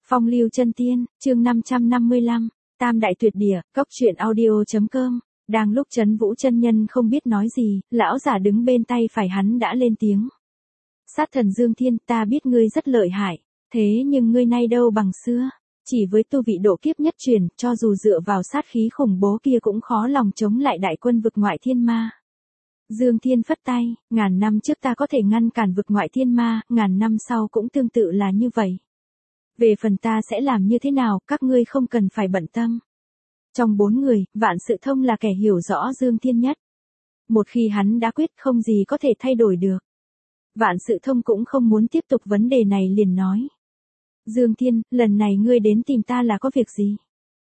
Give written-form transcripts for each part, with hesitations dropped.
Phong lưu chân tiên, chương 555, Tam đại tuyệt địa, góc truyện audio.com. Đang lúc Trấn Vũ chân nhân không biết nói gì, lão giả đứng bên tay phải hắn đã lên tiếng. Sát thần Dương Thiên, ta biết ngươi rất lợi hại, thế nhưng ngươi nay đâu bằng xưa, chỉ với tu vị độ kiếp nhất truyền, cho dù dựa vào sát khí khủng bố kia cũng khó lòng chống lại đại quân vực ngoại thiên ma. Dương Thiên phất tay, ngàn năm trước ta có thể ngăn cản vực ngoại thiên ma, ngàn năm sau cũng tương tự là như vậy. Về phần ta sẽ làm như thế nào, các ngươi không cần phải bận tâm. Trong 4 người, Vạn Sự Thông là kẻ hiểu rõ Dương Thiên nhất. Một khi hắn đã quyết không gì có thể thay đổi được. Vạn Sự Thông cũng không muốn tiếp tục vấn đề này liền nói. Dương Thiên, lần này ngươi đến tìm ta là có việc gì?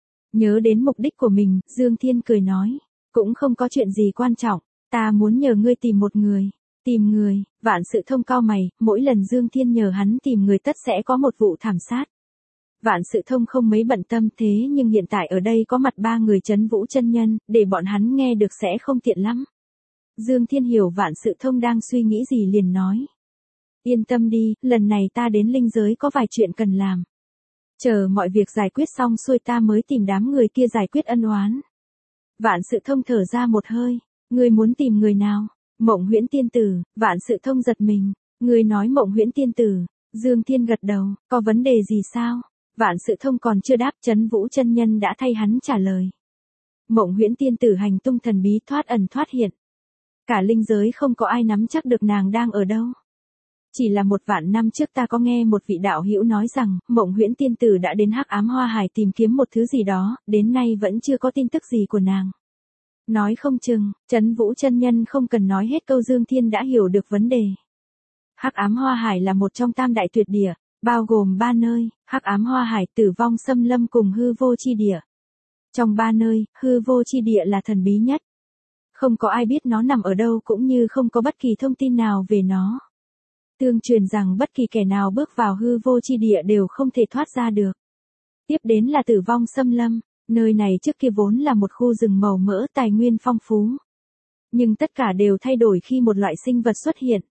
Nhớ đến mục đích của mình, Dương Thiên cười nói. Cũng không có chuyện gì quan trọng, ta muốn nhờ ngươi tìm một người. Tìm người, Vạn Sự Thông cau mày, mỗi lần Dương Thiên nhờ hắn tìm người tất sẽ có một vụ thảm sát. Vạn Sự Thông không mấy bận tâm thế nhưng hiện tại ở đây có mặt 3 người Trấn Vũ chân nhân, để bọn hắn nghe được sẽ không tiện lắm. Dương Thiên hiểu Vạn Sự Thông đang suy nghĩ gì liền nói. Yên tâm đi, lần này ta đến linh giới có vài chuyện cần làm. Chờ mọi việc giải quyết xong xuôi ta mới tìm đám người kia giải quyết ân oán. Vạn Sự Thông thở ra một hơi, ngươi muốn tìm người nào? Mộng Huyễn Tiên Tử. Vạn Sự Thông giật mình, ngươi nói Mộng Huyễn Tiên Tử? Dương Thiên gật đầu, có vấn đề gì sao? Vạn Sự Thông còn chưa đáp, Trấn Vũ chân nhân đã thay hắn trả lời. Mộng Huyễn Tiên Tử hành tung thần bí thoát ẩn thoát hiện. Cả linh giới không có ai nắm chắc được nàng đang ở đâu. Chỉ là 1 vạn năm trước ta có nghe một vị đạo hữu nói rằng, Mộng Huyễn Tiên Tử đã đến Hắc Ám Hoa Hải tìm kiếm một thứ gì đó, đến nay vẫn chưa có tin tức gì của nàng. Nói không chừng, Trấn Vũ chân nhân không cần nói hết câu Dương Thiên đã hiểu được vấn đề. Hắc Ám Hoa Hải là một trong tam đại tuyệt địa, bao gồm 3 nơi, Hắc Ám Hoa Hải, Tử Vong Xâm Lâm cùng Hư Vô Chi Địa. Trong 3 nơi, Hư Vô Chi Địa là thần bí nhất. Không có ai biết nó nằm ở đâu cũng như không có bất kỳ thông tin nào về nó. Tương truyền rằng bất kỳ kẻ nào bước vào Hư Vô Chi Địa đều không thể thoát ra được. Tiếp đến là Tử Vong Xâm Lâm, nơi này trước kia vốn là một khu rừng màu mỡ tài nguyên phong phú. Nhưng tất cả đều thay đổi khi một loại sinh vật xuất hiện.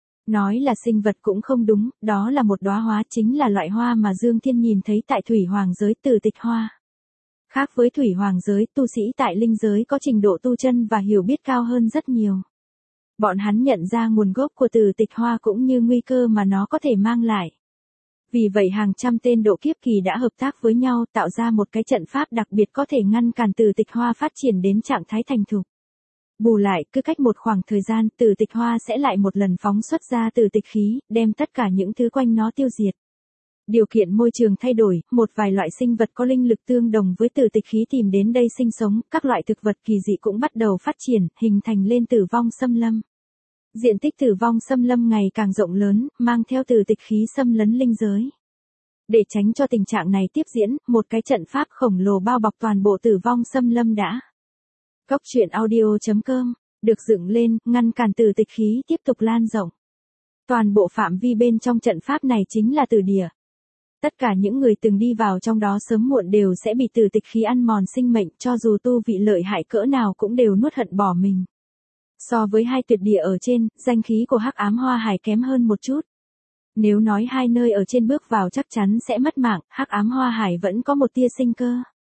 Nói là sinh vật cũng không đúng, đó là một đóa hoa, chính là loại hoa mà Dương Thiên nhìn thấy tại Thủy Hoàng giới Tử Tịch Hoa. Khác với Thủy Hoàng giới, tu sĩ tại linh giới có trình độ tu chân và hiểu biết cao hơn rất nhiều. Bọn hắn nhận ra nguồn gốc của Tử Tịch Hoa cũng như nguy cơ mà nó có thể mang lại. Vì vậy hàng trăm tên độ kiếp kỳ đã hợp tác với nhau tạo ra một cái trận pháp đặc biệt có thể ngăn cản Tử Tịch Hoa phát triển đến trạng thái thành thục. Bù lại, cứ cách một khoảng thời gian, Tử Tịch Hoa sẽ lại một lần phóng xuất ra tử tịch khí, đem tất cả những thứ quanh nó tiêu diệt. Điều kiện môi trường thay đổi, một vài loại sinh vật có linh lực tương đồng với tử tịch khí tìm đến đây sinh sống, các loại thực vật kỳ dị cũng bắt đầu phát triển, hình thành lên Tử Vong Xâm Lâm. Diện tích Tử Vong Xâm Lâm ngày càng rộng lớn, mang theo tử tịch khí xâm lấn linh giới. Để tránh cho tình trạng này tiếp diễn, một cái trận pháp khổng lồ bao bọc toàn bộ Tử Vong Xâm Lâm đã. Góc truyện audio.com, được dựng lên, ngăn cản tử tịch khí tiếp tục lan rộng. Toàn bộ phạm vi bên trong trận pháp này chính là tử địa. Tất cả những người từng đi vào trong đó sớm muộn đều sẽ bị tử tịch khí ăn mòn sinh mệnh, cho dù tu vị lợi hại cỡ nào cũng đều nuốt hận bỏ mình. So với 2 tuyệt địa ở trên, danh khí của Hắc Ám Hoa Hải kém hơn một chút. Nếu nói 2 nơi ở trên bước vào chắc chắn sẽ mất mạng, Hắc Ám Hoa Hải vẫn có một tia sinh cơ.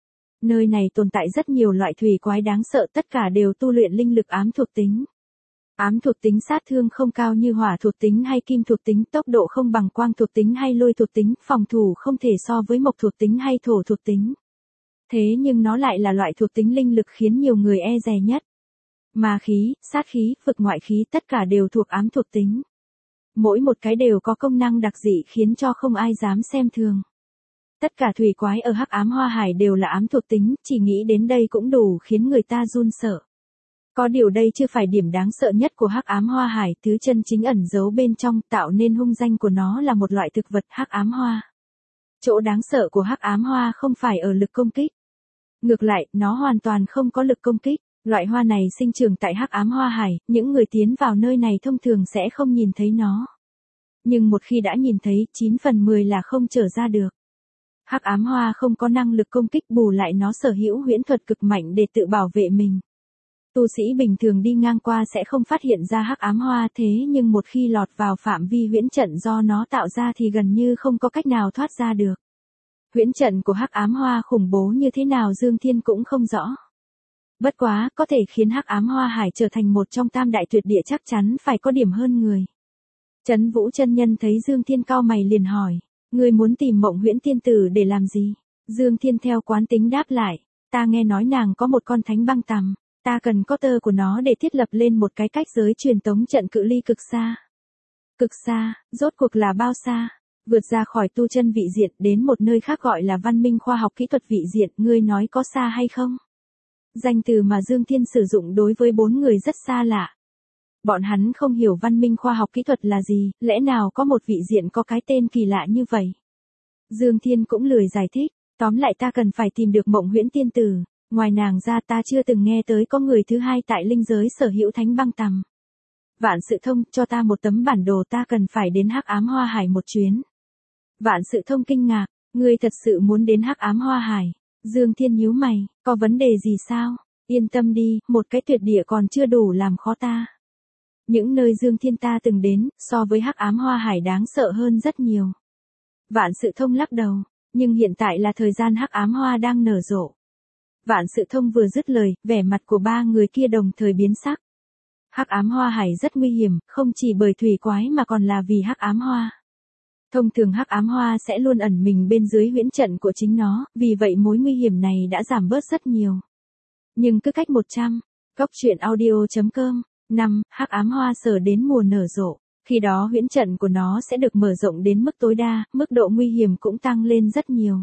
Nơi này tồn tại rất nhiều loại thủy quái đáng sợ, tất cả đều tu luyện linh lực ám thuộc tính. Ám thuộc tính sát thương không cao như hỏa thuộc tính hay kim thuộc tính, tốc độ không bằng quang thuộc tính hay lôi thuộc tính, phòng thủ không thể so với mộc thuộc tính hay thổ thuộc tính. Thế nhưng nó lại là loại thuộc tính linh lực khiến nhiều người e dè nhất. Ma khí, sát khí, vực ngoại khí tất cả đều thuộc ám thuộc tính. Mỗi một cái đều có công năng đặc dị khiến cho không ai dám xem thường. Tất cả thủy quái ở Hắc Ám Hoa Hải đều là ám thuộc tính, chỉ nghĩ đến đây cũng đủ khiến người ta run sợ. Có điều đây chưa phải điểm đáng sợ nhất của Hắc Ám Hoa Hải, thứ chân chính ẩn giấu bên trong tạo nên hung danh của nó là một loại thực vật Hắc Ám Hoa. Chỗ đáng sợ của Hắc Ám Hoa không phải ở lực công kích. Ngược lại, nó hoàn toàn không có lực công kích. Loại hoa này sinh trưởng tại Hắc Ám Hoa Hải, những người tiến vào nơi này thông thường sẽ không nhìn thấy nó. Nhưng một khi đã nhìn thấy, 9 phần 10 là không trở ra được. Hắc Ám Hoa không có năng lực công kích, bù lại nó sở hữu huyễn thuật cực mạnh để tự bảo vệ mình. Tu sĩ bình thường đi ngang qua sẽ không phát hiện ra Hắc Ám Hoa, thế nhưng một khi lọt vào phạm vi huyễn trận do nó tạo ra thì gần như không có cách nào thoát ra được. Huyễn trận của Hắc Ám Hoa khủng bố như thế nào Dương Thiên cũng không rõ. Bất quá, có thể khiến Hắc Ám Hoa Hải trở thành một trong tam đại tuyệt địa chắc chắn phải có điểm hơn người. Trấn Vũ chân nhân thấy Dương Thiên cau mày liền hỏi, ngươi muốn tìm Mộng Huyễn tiên tử để làm gì? Dương Thiên theo quán tính đáp lại, ta nghe nói nàng có một con thánh băng tằm, ta cần có tơ của nó để thiết lập lên một cái cách giới truyền tống trận cự ly cực xa. Cực xa, rốt cuộc là bao xa? Vượt ra khỏi tu chân vị diện đến một nơi khác gọi là văn minh khoa học kỹ thuật vị diện, ngươi nói có xa hay không? Danh từ mà Dương Thiên sử dụng đối với 4 người rất xa lạ. Bọn hắn không hiểu văn minh khoa học kỹ thuật là gì, lẽ nào có một vị diện có cái tên kỳ lạ như vậy? Dương Thiên cũng lười giải thích, tóm lại ta cần phải tìm được Mộng Huyễn tiên tử, ngoài nàng ra ta chưa từng nghe tới có người thứ hai tại linh giới sở hữu thánh băng tằm. Vạn Sự Thông, cho ta một tấm bản đồ, ta cần phải đến Hắc Ám Hoa Hải một chuyến. Vạn Sự Thông kinh ngạc, ngươi thật sự muốn đến Hắc Ám Hoa Hải? Dương Thiên nhíu mày, có vấn đề gì sao? Yên tâm đi, một cái tuyệt địa còn chưa đủ làm khó ta. Những nơi Dương Thiên ta từng đến, so với Hắc Ám Hoa Hải đáng sợ hơn rất nhiều. Vạn Sự Thông lắc đầu, nhưng hiện tại là thời gian Hắc Ám Hoa đang nở rộ. Vạn Sự Thông vừa dứt lời, vẻ mặt của 3 người kia đồng thời biến sắc. Hắc Ám Hoa Hải rất nguy hiểm, không chỉ bởi thủy quái mà còn là vì Hắc Ám Hoa. Thông thường Hắc Ám Hoa sẽ luôn ẩn mình bên dưới huyễn trận của chính nó, vì vậy mối nguy hiểm này đã giảm bớt rất nhiều. Nhưng cứ cách 100, goctruyện.audio.com, 5, Hắc Ám Hoa sở đến mùa nở rộ, khi đó huyễn trận của nó sẽ được mở rộng đến mức tối đa, mức độ nguy hiểm cũng tăng lên rất nhiều.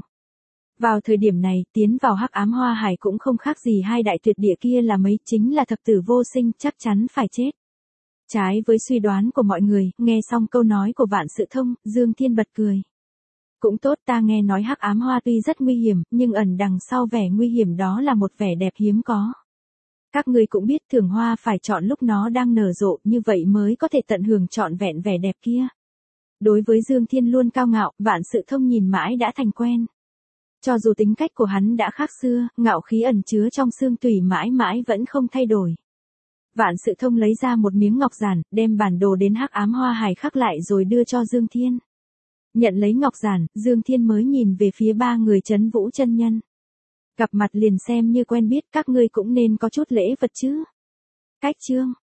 Vào thời điểm này, tiến vào Hắc Ám Hoa Hải cũng không khác gì hai đại tuyệt địa kia là mấy, chính là thập tử vô sinh, chắc chắn phải chết. Trái với suy đoán của mọi người, nghe xong câu nói của Vạn Sự Thông, Dương Thiên bật cười. Cũng tốt, ta nghe nói Hắc Ám Hoa tuy rất nguy hiểm, nhưng ẩn đằng sau vẻ nguy hiểm đó là một vẻ đẹp hiếm có. Các người cũng biết thưởng hoa phải chọn lúc nó đang nở rộ, như vậy mới có thể tận hưởng trọn vẹn vẻ đẹp kia. Đối với Dương Thiên luôn cao ngạo, Vạn Sự Thông nhìn mãi đã thành quen. Cho dù tính cách của hắn đã khác xưa, ngạo khí ẩn chứa trong xương tủy mãi mãi vẫn không thay đổi. Vạn Sự Thông lấy ra một miếng ngọc giản, đem bản đồ đến Hắc Ám Hoa Hải khắc lại rồi đưa cho Dương Thiên. Nhận lấy ngọc giản, Dương Thiên mới nhìn về phía 3 người Trấn Vũ chân nhân. Gặp mặt liền xem như quen biết, các ngươi cũng nên có chút lễ vật chứ. Cách chương